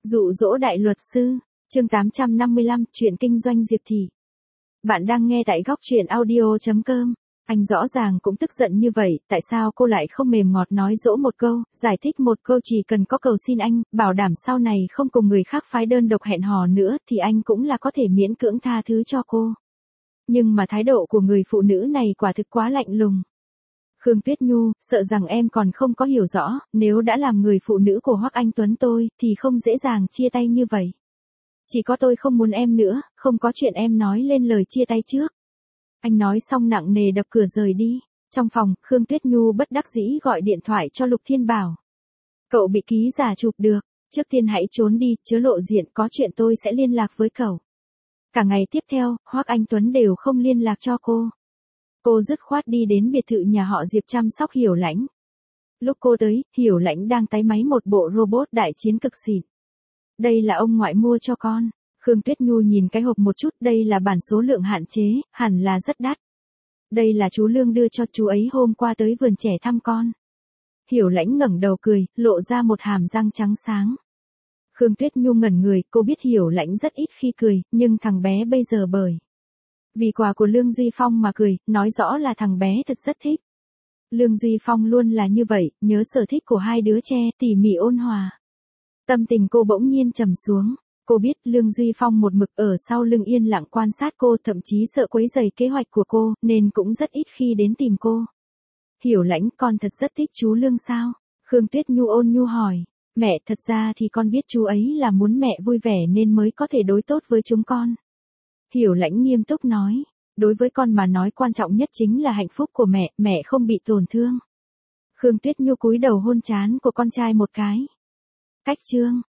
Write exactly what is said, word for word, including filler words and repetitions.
Dụ dỗ đại luật sư, chương tám trăm năm mươi lăm, chuyện kinh doanh Diệp Thị. Bạn đang nghe tại góc truyện audio chấm com. Anh rõ ràng cũng tức giận như vậy, tại sao cô lại không mềm ngọt nói dỗ một câu, giải thích một câu chỉ cần có cầu xin anh, bảo đảm sau này không cùng người khác phái đơn độc hẹn hò nữa thì anh cũng là có thể miễn cưỡng tha thứ cho cô. Nhưng mà thái độ của người phụ nữ này quả thực quá lạnh lùng. Khương Tuyết Nhu, sợ rằng em còn không có hiểu rõ, nếu đã làm người phụ nữ của Hoắc Anh Tuấn tôi, thì không dễ dàng chia tay như vậy. Chỉ có tôi không muốn em nữa, không có chuyện em nói lên lời chia tay trước. Anh nói xong nặng nề đập cửa rời đi. Trong phòng, Khương Tuyết Nhu bất đắc dĩ gọi điện thoại cho Lục Thiên Bảo. Cậu bị ký giả chụp được, trước tiên hãy trốn đi, chớ lộ diện, có chuyện tôi sẽ liên lạc với cậu. Cả ngày tiếp theo, Hoắc Anh Tuấn đều không liên lạc cho cô. Cô dứt khoát đi đến biệt thự nhà họ Diệp chăm sóc Hiểu Lãnh. Lúc cô tới, Hiểu Lãnh đang tái máy một bộ robot đại chiến cực xịn. Đây là ông ngoại mua cho con. Khương Tuyết Nhu nhìn cái hộp một chút, đây là bản số lượng hạn chế, hẳn là rất đắt. Đây là chú Lương đưa cho chú ấy hôm qua tới vườn trẻ thăm con. Hiểu Lãnh ngẩng đầu cười, lộ ra một hàm răng trắng sáng. Khương Tuyết Nhu ngẩn người, cô biết Hiểu Lãnh rất ít khi cười, nhưng thằng bé bây giờ bởi vì quà của Lương Duy Phong mà cười, nói rõ là thằng bé thật rất thích. Lương Duy Phong luôn là như vậy, nhớ sở thích của hai đứa trẻ, tỉ mỉ ôn hòa. Tâm tình cô bỗng nhiên trầm xuống. Cô biết Lương Duy Phong một mực ở sau lưng yên lặng quan sát cô, thậm chí sợ quấy rầy kế hoạch của cô, nên cũng rất ít khi đến tìm cô. Hiểu Lãnh, con thật rất thích chú Lương sao? Khương Tuyết Nhu ôn nhu hỏi. Mẹ, thật ra thì con biết chú ấy là muốn mẹ vui vẻ nên mới có thể đối tốt với chúng con. Hiểu Lãnh nghiêm túc nói. Đối với con mà nói quan trọng nhất chính là hạnh phúc của mẹ, mẹ không bị tổn thương. Khương Tuyết Nhu cúi đầu hôn trán của con trai một cái. Cách chương.